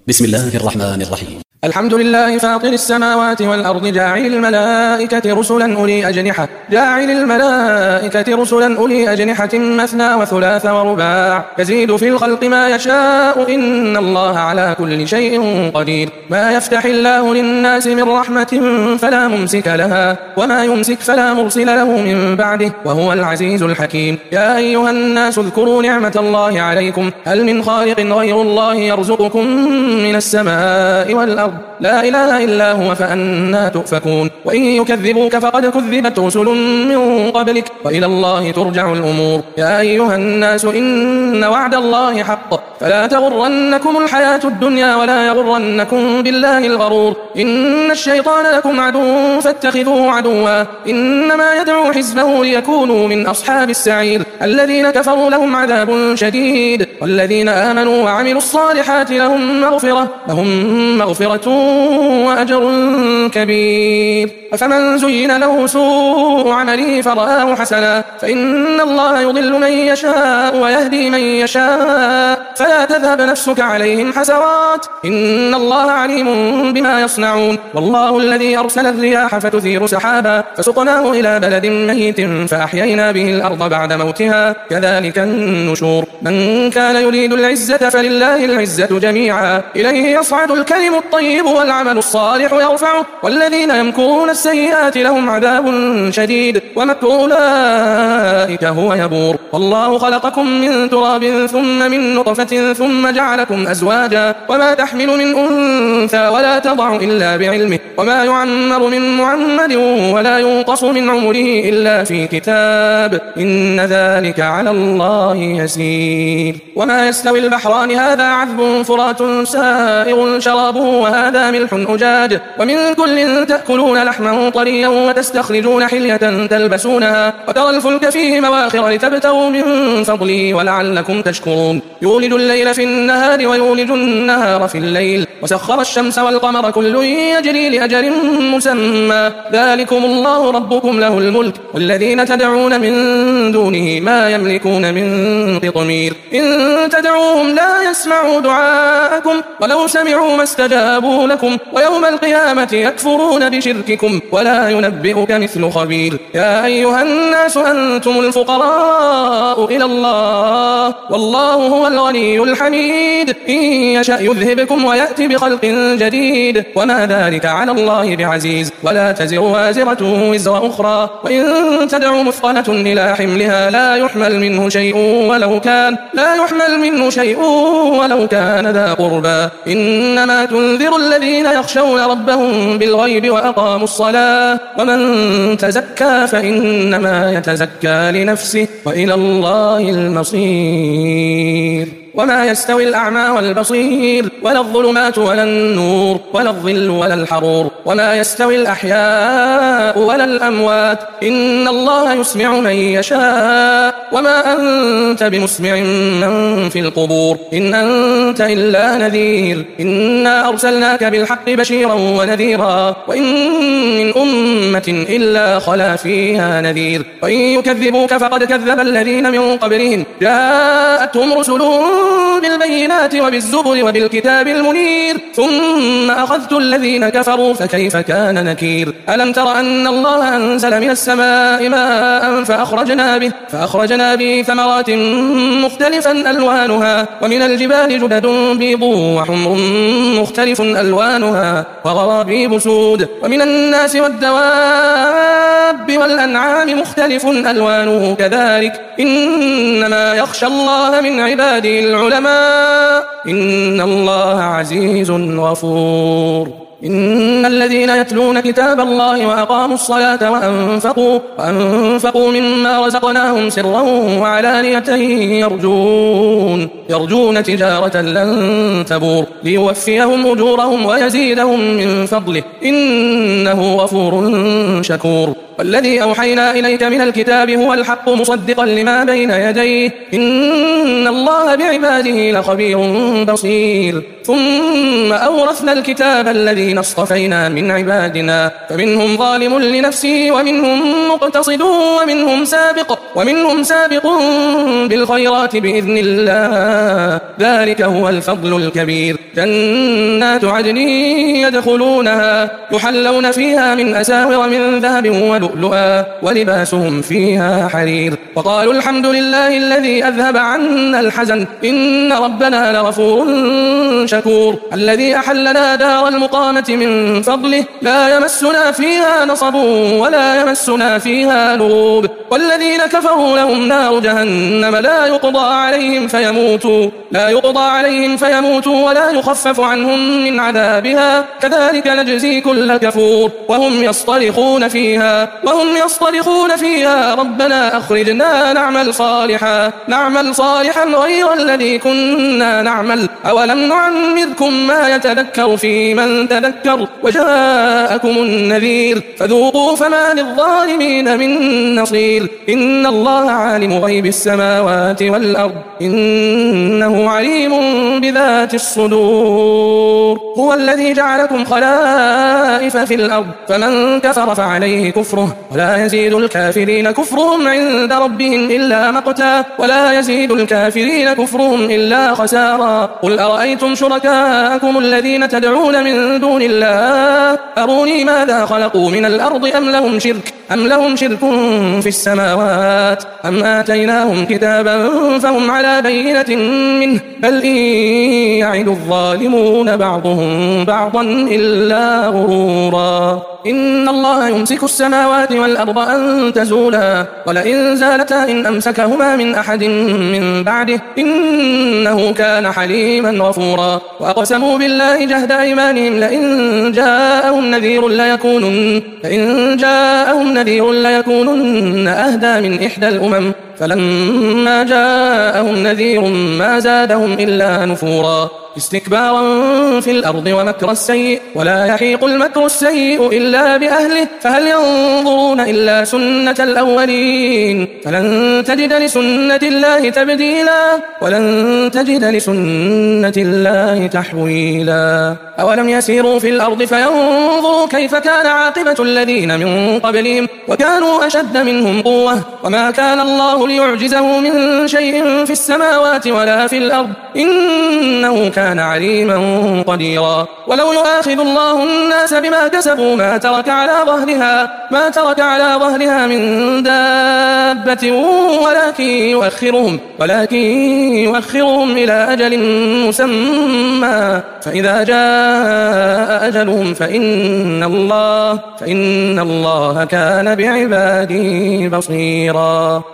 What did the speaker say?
بسم الله الرحمن الرحيم. الحمد لله فاطر السماوات والأرض جاعل الملائكة رسلا أولي أجنحة مثنى وثلاث ورباع يزيد في الخلق ما يشاء إن الله على كل شيء قدير. ما يفتح الله للناس من رحمة فلا ممسك لها وما يمسك فلا مرسل له من بعده وهو العزيز الحكيم. يا أيها الناس اذكروا نعمة الله عليكم هل من خالق غير الله يرزقكم من السماء والأرض لا إله إلا هو فأنى تؤفكون. وإن يكذبوك فقد كذبت رسل من قبلك وإلى الله ترجع الأمور. يا أيها الناس إن وعد الله حق فلا تغرنكم الحياة الدنيا ولا يغرنكم بالله الغرور. إن الشيطان لكم عدو فاتخذوه عدوا إنما يدعو حزبه ليكونوا من أصحاب السعير. الذين كفروا لهم عذاب شديد والذين آمنوا وعملوا الصالحات لهم مغفرة وأجر كبير. أفمن زين له سوء عمله فرآه حسنا فإن الله يضل من يشاء ويهدي من يشاء فلا تذهب نفسك عليهم حسرات إن الله عليم بما يصنعون. والله الذي أرسل الرياح فتثير سحابا فسقناه إلى بلد ميت فأحيينا به الأرض بعد موتها كذلك النشور. من كان يريد العزة فلله العزة جميعا إليه يصعد الكلم الطيب والعمل الصالح يرفعه والذين يمكرون السيئات لهم عذاب شديد ومكر أولئك هو يبور. والله خلقكم من تراب ثم من نطفة ثم جعلكم أزواجا وما تحمل من أنثى ولا تضع إلا بعلمه وما يعمر من معمر ولا ينقص من عمره إلا في كتاب إن ذلك على الله يسير. وما يستوي البحران هذا عذب فرات سائغ شرابه وهذا ملح أجاج ومن كل تأكلون لحما طريا وتستخرجون حلية تلبسونها وترى الفلك فيه مواخر لتبتغوا من فضله ولعلكم تشكرون. يولج الليل في النهار ويولج النهار في الليل وسخر الشمس والقمر كل يجري لأجل مسمى ذلكم الله ربكم له الملك والذين تدعون من دونه ما يملكون من قطمير. إن تدعوهم لا يسمعوا دعاءكم ولو سمعوا ما استجابوا لكم ويوم القيامة يكفرون بشرككم ولا ينبئك مثل خبير. يا أيها الناس أنتم الفقراء إلى الله والله هو الغني الحميد. إن يشأ يذهبكم ويأتي بخلق جديد وما ذلك على الله بعزيز. ولا تزر وازرة وزر أخرى وإن تدع مثقلة إلى حملها لا يحمل منه شيء ولو كان ذا قربى إنما تنذر الذين يخشون ربهم بالغيب وأقاموا الصلاة ومن تزكى فإنما يتزكى لنفسه وإلى الله المصير. وما يستوي الأعمى والبصير ولا الظلمات ولا النور ولا الظل ولا الحرور وما يستوي الأحياء ولا الأموات إن الله يسمع من يشاء وما أنت بمسمع من في القبور إن أنت إلا نذير. إنا أرسلناك بالحق بشيرا ونذيرا وإن من أمة إلا خلا فيها نذير. وإن يكذبوك فقد كذب الذين من قبلهم جاءتهم رسلهم بالبينات وبالزبر وبالكتاب المنير ثم أخذت الذين كفروا فكيف كان نكير. ألم تر أن الله أنزل من السماء ماء فأخرجنا به ثمرات مختلفا ألوانها ومن الجبال جدد بيض وحمر مختلف ألوانها وغرابيب سود ومن الناس والدواب والأنعام مختلف ألوانه كذلك إنما يخشى الله من عباده العلماء إن الله عزيز غفور. إن الذين يتلون كتاب الله وأقاموا الصلاة وأنفقوا مما رزقناهم سرا وعلانية يرجون تجارة لن تبور ليوفيهم أجورهم ويزيدهم من فضله إنه غفور شكور. والذي أوحينا إليك من الكتاب هو الحق مصدقا لما بين يديه إن الله بعباده لخبير بصير. ثم أورثنا الكتاب الذين اصطفينا من عبادنا فمنهم ظالم لنفسه ومنهم مقتصد ومنهم سابق بالخيرات بإذن الله ذلك هو الفضل الكبير جنات عدن يدخلونها يحلون فيها من أساور من ذهب ولؤلؤا ولباسهم فيها حرير وقالوا الحمد لله الذي أذهب عنا الحزن إن ربنا لغفور شكور الذي أحلنا دار المقامة من فضله لا يمسنا فيها نصب ولا يمسنا فيها لغوب والذين كفروا لهم نار جهنم لا يقضى عليهم فيموتوا ولا يخفف عنهم من عذابها كذلك نجزي كل كفور وهم يصطرخون فيها ربنا أخرجنا نعمل صالحا غير الذي كنا نعمل أولم نعمركم ما يتذكر في من تذكر وجاءكم النذير فذوقوا فما للظالمين من نصير إن الله عالم غيب السماوات والأرض إنه عليم بذات الصدور هو الذي جعلكم خلائف في الأرض فمن كفر فعليه كفره ولا يزيد الكافرين كفرهم عند ربهم إلا مقتا ولا يزيد الكافرين كفرهم إلا خسارا قل أرأيتم شركاءكم الذين تدعون من دون الله أروني ماذا خلقوا من الأرض أم لهم شرك في السماوات أم آتيناهم كتابا فهم على بينة منه بل إن يعد الظالمون بعضهم بعضا إلا غرورا إن الله يمسك السماوات والأرض أن تزولا ولئن زالتا إن أمسكهما من أحد من بعده إنه كان حليما غفورا وأقسموا بالله جهد أيمانهم لئن جاءهم نذير ليكونن أهدى من إحدى الأمم فلما جاءهم نذير ما زادهم إلا نفورا استكبارا في الأرض ومكر السيء ولا يحيق المكر السيء إلا بأهله فهل ينظرون إلا سنة الأولين فلن تجد لسنة الله تبديلا ولن تجد لسنة الله تحويلا أولم يسيروا في الأرض فينظروا كيف كان عاقبة الذين من قبلهم وكانوا أشد منهم قوة وما كان الله ليعجزه من شيء في السماوات ولا في الأرض إنه كان عليما قديرا ولو يؤاخذ الله الناس بما كسبوا ما ترك على ظهرها من دابة ولكن يؤخرهم إلى أجل مسمى فإذا جاء أجلهم فإن الله كان بعباده بصيرا